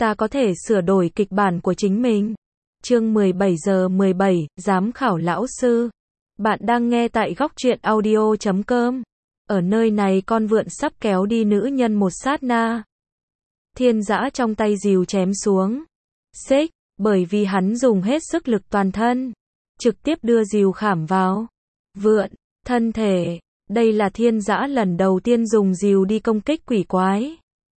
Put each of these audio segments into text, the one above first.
ta có thể sửa đổi kịch bản của chính mình. Chương 17 giờ 17, giám khảo lão sư. Bạn đang nghe tại góc truyện audio.com. Ở nơi này con vượn sắp kéo đi nữ nhân một sát na. Thiên Dã trong tay rìu chém xuống. Xích, bởi vì hắn dùng hết sức lực toàn thân. Trực tiếp đưa rìu khảm vào vượn, thân thể. Đây là Thiên Dã lần đầu tiên dùng rìu đi công kích quỷ quái.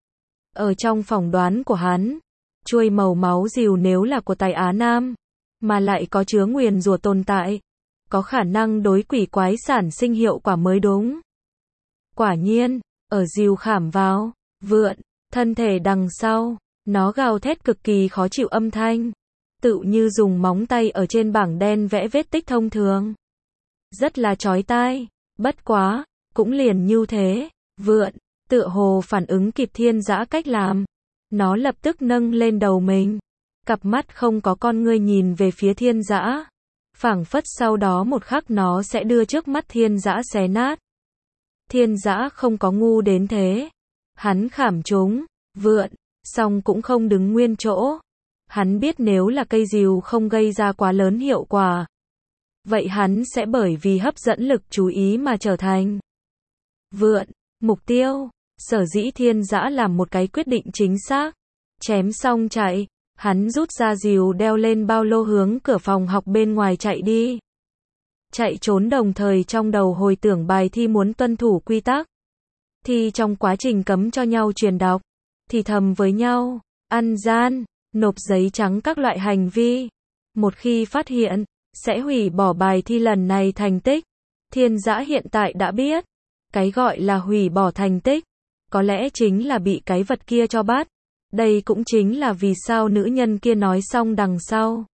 Ở trong phỏng đoán của hắn, chuôi màu máu rìu nếu là của tài Á Nam, mà lại có chứa nguyền rủa tồn tại, có khả năng đối quỷ quái sản sinh hiệu quả mới đúng. Quả nhiên, ở rìu khảm vào vượn, thân thể đằng sau, nó gào thét cực kỳ khó chịu âm thanh, tựu như dùng móng tay ở trên bảng đen vẽ vết tích thông thường. Rất là chói tai, bất quá, cũng liền như thế, vượn, tựa hồ phản ứng kịp Thiên Dã cách làm. Nó lập tức nâng lên đầu mình, cặp mắt không có con ngươi nhìn về phía Thiên Dã. Phảng phất sau đó một khắc nó sẽ đưa trước mắt Thiên Dã xé nát. Thiên Dã không có ngu đến thế. Hắn khảm trúng vượn, song cũng không đứng nguyên chỗ. Hắn biết nếu là cây rìu không gây ra quá lớn hiệu quả, vậy hắn sẽ bởi vì hấp dẫn lực chú ý mà trở thành vượn, mục tiêu. Sở dĩ Thiên Dã làm một cái quyết định chính xác. Chém xong chạy, hắn rút ra rìu đeo lên ba lô hướng cửa phòng học bên ngoài chạy đi. Chạy trốn đồng thời trong đầu hồi tưởng bài thi muốn tuân thủ quy tắc. Thì trong quá trình cấm cho nhau truyền đọc, thì thầm với nhau, ăn gian, nộp giấy trắng các loại hành vi. Một khi phát hiện, sẽ hủy bỏ bài thi lần này thành tích. Thiên Dã hiện tại đã biết, cái gọi là hủy bỏ thành tích, có lẽ chính là bị cái vật kia cho bắt. Đây cũng chính là vì sao nữ nhân kia nói xong đằng sau,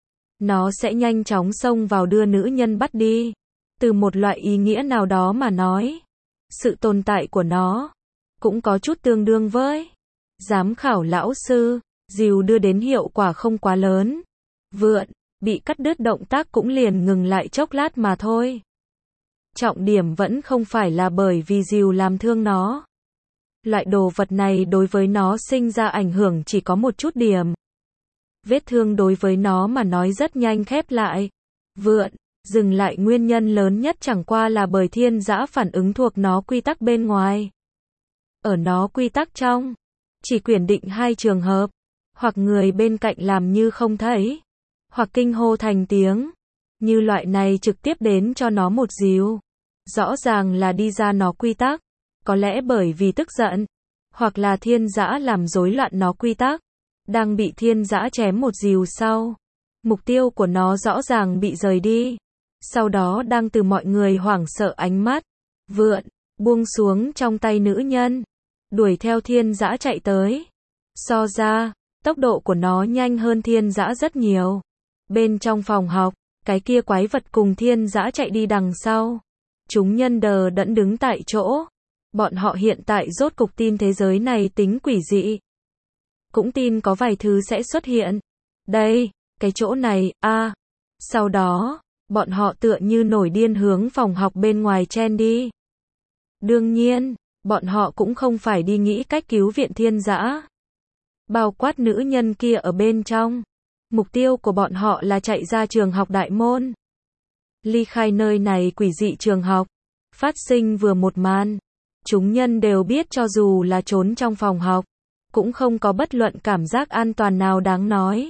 nó sẽ nhanh chóng xông vào đưa nữ nhân bắt đi. Từ một loại ý nghĩa nào đó mà nói, sự tồn tại của nó cũng có chút tương đương với giám khảo lão sư. Rìu đưa đến hiệu quả không quá lớn, vượn bị cắt đứt động tác cũng liền ngừng lại chốc lát mà thôi. Trọng điểm vẫn không phải là bởi vì rìu làm thương nó. Loại đồ vật này đối với nó sinh ra ảnh hưởng chỉ có một chút điểm. Vết thương đối với nó mà nói rất nhanh khép lại. Vượn dừng lại nguyên nhân lớn nhất chẳng qua là bởi Thiên Dã phản ứng thuộc nó quy tắc bên ngoài. Ở nó quy tắc trong, chỉ quyền định hai trường hợp, hoặc người bên cạnh làm như không thấy, hoặc kinh hô thành tiếng. Như loại này trực tiếp đến cho nó một rìu, rõ ràng là đi ra nó quy tắc. Có lẽ bởi vì tức giận, hoặc là Thiên Dã làm rối loạn nó quy tắc, đang bị Thiên Dã chém một rìu sau, mục tiêu của nó rõ ràng bị rời đi. Sau đó đang từ mọi người hoảng sợ ánh mắt, vượn buông xuống trong tay nữ nhân, đuổi theo Thiên Dã chạy tới. So ra, tốc độ của nó nhanh hơn Thiên Dã rất nhiều. Bên trong phòng học, cái kia quái vật cùng Thiên Dã chạy đi đằng sau. Chúng nhân đờ đẫn đứng tại chỗ. Bọn họ hiện tại rốt cục tin thế giới này tính quỷ dị. Cũng tin có vài thứ sẽ xuất hiện. Đây, cái chỗ này, Sau đó, bọn họ tựa như nổi điên hướng phòng học bên ngoài chen đi. Đương nhiên, bọn họ cũng không phải đi nghĩ cách cứu viện Thiên Dã. Bao quát nữ nhân kia ở bên trong. Mục tiêu của bọn họ là chạy ra trường học đại môn. Ly khai nơi này quỷ dị trường học. Phát sinh vừa một màn. Chúng nhân đều biết cho dù là trốn trong phòng học, cũng không có bất luận cảm giác an toàn nào đáng nói.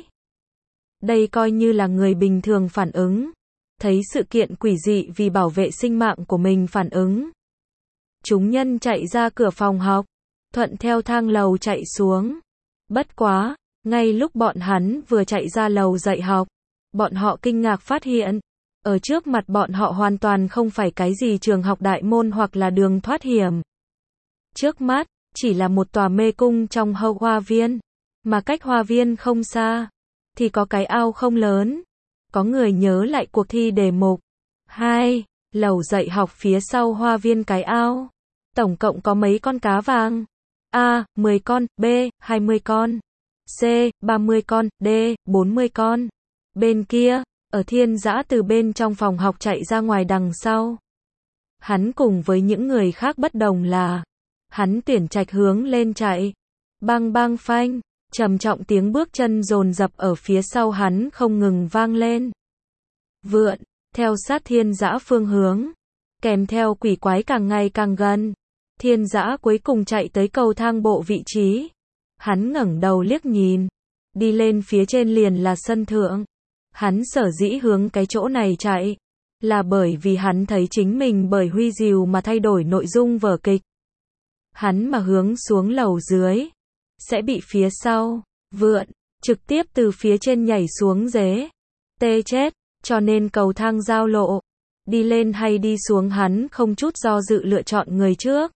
Đây coi như là người bình thường phản ứng. Thấy sự kiện quỷ dị vì bảo vệ sinh mạng của mình phản ứng. Chúng nhân chạy ra cửa phòng học, thuận theo thang lầu chạy xuống. Bất quá, ngay lúc bọn hắn vừa chạy ra lầu dạy học, bọn họ kinh ngạc phát hiện, ở trước mặt bọn họ hoàn toàn không phải cái gì trường học đại môn hoặc là đường thoát hiểm. Trước mắt, chỉ là một tòa mê cung trong hậu hoa viên, mà cách hoa viên không xa, thì có cái ao không lớn. Có người nhớ lại cuộc thi đề mục. 2. Lầu dạy học phía sau hoa viên cái ao. Tổng cộng có mấy con cá vàng? A. 10 con, B. 20 con, C. 30 con, D. 40 con. Bên kia, ở Thiên Dã từ bên trong phòng học chạy ra ngoài đằng sau. Hắn cùng với những người khác bất đồng là, hắn tuyển trạch hướng lên chạy. Bang bang phanh, Trầm trọng tiếng bước chân dồn dập ở phía sau hắn không ngừng vang lên. Vượn, theo sát Thiên Dã phương hướng, kèm theo quỷ quái càng ngày càng gần. Thiên Dã cuối cùng chạy tới cầu thang bộ vị trí. Hắn ngẩng đầu liếc nhìn, đi lên phía trên liền là sân thượng. Hắn sở dĩ hướng cái chỗ này chạy, là bởi vì hắn thấy chính mình bởi Huy Diều mà thay đổi nội dung vở kịch. Hắn mà hướng xuống lầu dưới, sẽ bị phía sau, vượn, trực tiếp từ phía trên nhảy xuống dế. Tê chết, cho nên cầu thang giao lộ, đi lên hay đi xuống hắn không chút do dự lựa chọn người trước.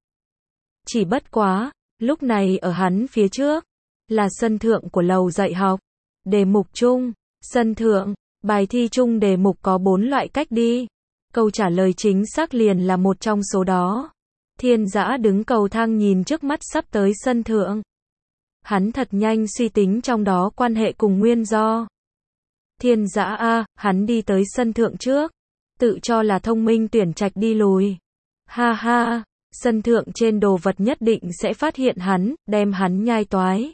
Chỉ bất quá, lúc này ở hắn phía trước, là sân thượng của lầu dạy học. Đề mục chung, sân thượng, bài thi chung đề mục có 4 loại cách đi. Câu trả lời chính xác liền là một trong số đó. Thiên Dã đứng cầu thang nhìn trước mắt sắp tới sân thượng. Hắn thật nhanh suy tính trong đó quan hệ cùng nguyên do. Thiên Dã a, hắn đi tới sân thượng trước, tự cho là thông minh tuyển trạch đi lùi. Ha ha, sân thượng trên đồ vật nhất định sẽ phát hiện hắn, đem hắn nhai toái.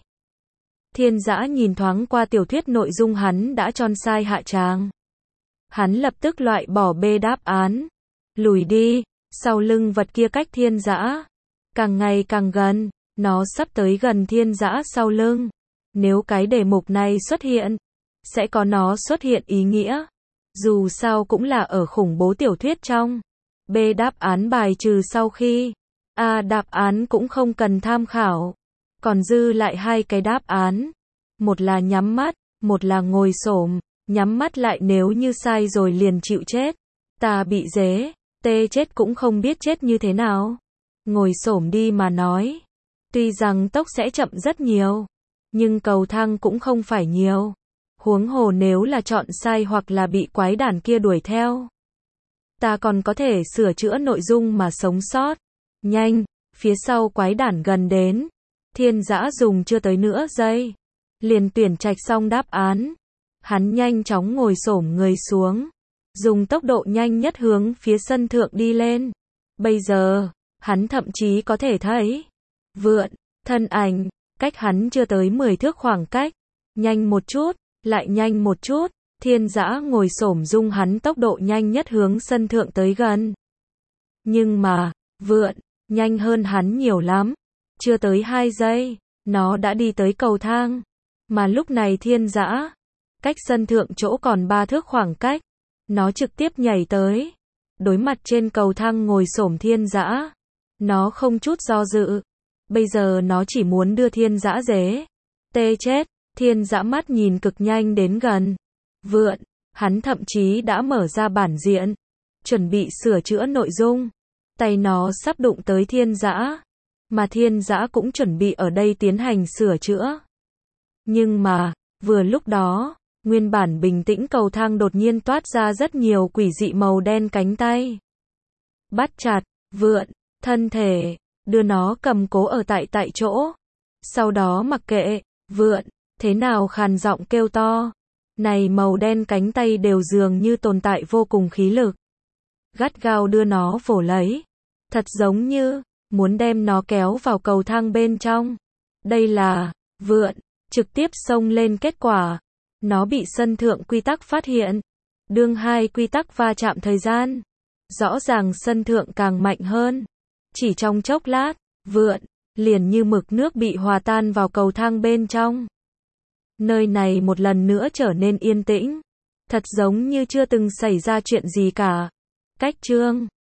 Thiên Dã nhìn thoáng qua tiểu thuyết nội dung hắn đã chọn sai hạ tràng. Hắn lập tức loại bỏ B đáp án. Lùi đi, sau lưng vật kia cách Thiên Dã càng ngày càng gần, nó sắp tới gần Thiên Dã sau lưng. Nếu cái đề mục này xuất hiện, sẽ có nó xuất hiện ý nghĩa. Dù sao cũng là ở khủng bố tiểu thuyết trong. B đáp án bài trừ sau khi A đáp án cũng không cần tham khảo. Còn dư lại 2 cái đáp án. Một là nhắm mắt, một là ngồi xổm. Nhắm mắt lại nếu như sai rồi liền chịu chết. Ta bị dế, tê chết cũng không biết chết như thế nào. Ngồi xổm đi mà nói. Tuy rằng tốc sẽ chậm rất nhiều, nhưng cầu thang cũng không phải nhiều. Huống hồ nếu là chọn sai hoặc là bị quái đản kia đuổi theo. Ta còn có thể sửa chữa nội dung mà sống sót. Nhanh, phía sau quái đản gần đến. Thiên Dã dùng chưa tới nửa giây, liền tuyển trạch xong đáp án. Hắn nhanh chóng ngồi xổm người xuống, dùng tốc độ nhanh nhất hướng phía sân thượng đi lên. Bây giờ, hắn thậm chí có thể thấy vượn, thân ảnh, cách hắn chưa tới 10 thước khoảng cách. Nhanh một chút, lại nhanh một chút. Thiên Dã ngồi xổm dung hắn tốc độ nhanh nhất hướng sân thượng tới gần. Nhưng mà, vượn, nhanh hơn hắn nhiều lắm. Chưa tới 2 giây, nó đã đi tới cầu thang. Mà lúc này Thiên Dã, cách sân thượng chỗ còn 3 thước khoảng cách. Nó trực tiếp nhảy tới. Đối mặt trên cầu thang ngồi xổm Thiên Dã. Nó không chút do dự. Bây giờ nó chỉ muốn đưa Thiên Dã dế. Tê chết, Thiên Dã mắt nhìn cực nhanh đến gần. Vượn, hắn thậm chí đã mở ra bản diện. Chuẩn bị sửa chữa nội dung. Tay nó sắp đụng tới Thiên Dã. Mà Thiên Dã cũng chuẩn bị ở đây tiến hành sửa chữa. Nhưng mà, vừa lúc đó, nguyên bản bình tĩnh cầu thang đột nhiên toát ra rất nhiều quỷ dị màu đen cánh tay. Bắt chặt, vượn, thân thể, đưa nó cầm cố ở tại chỗ. Sau đó mặc kệ, vượn, thế nào khàn giọng kêu to. Này màu đen cánh tay đều dường như tồn tại vô cùng khí lực. Gắt gao đưa nó vồ lấy. Thật giống như, muốn đem nó kéo vào cầu thang bên trong. Đây là, vượn, trực tiếp xông lên kết quả. Nó bị sân thượng quy tắc phát hiện. Đương 2 quy tắc va chạm thời gian. Rõ ràng sân thượng càng mạnh hơn. Chỉ trong chốc lát, vượn, liền như mực nước bị hòa tan vào cầu thang bên trong. Nơi này một lần nữa trở nên yên tĩnh. Thật giống như chưa từng xảy ra chuyện gì cả. Cách chương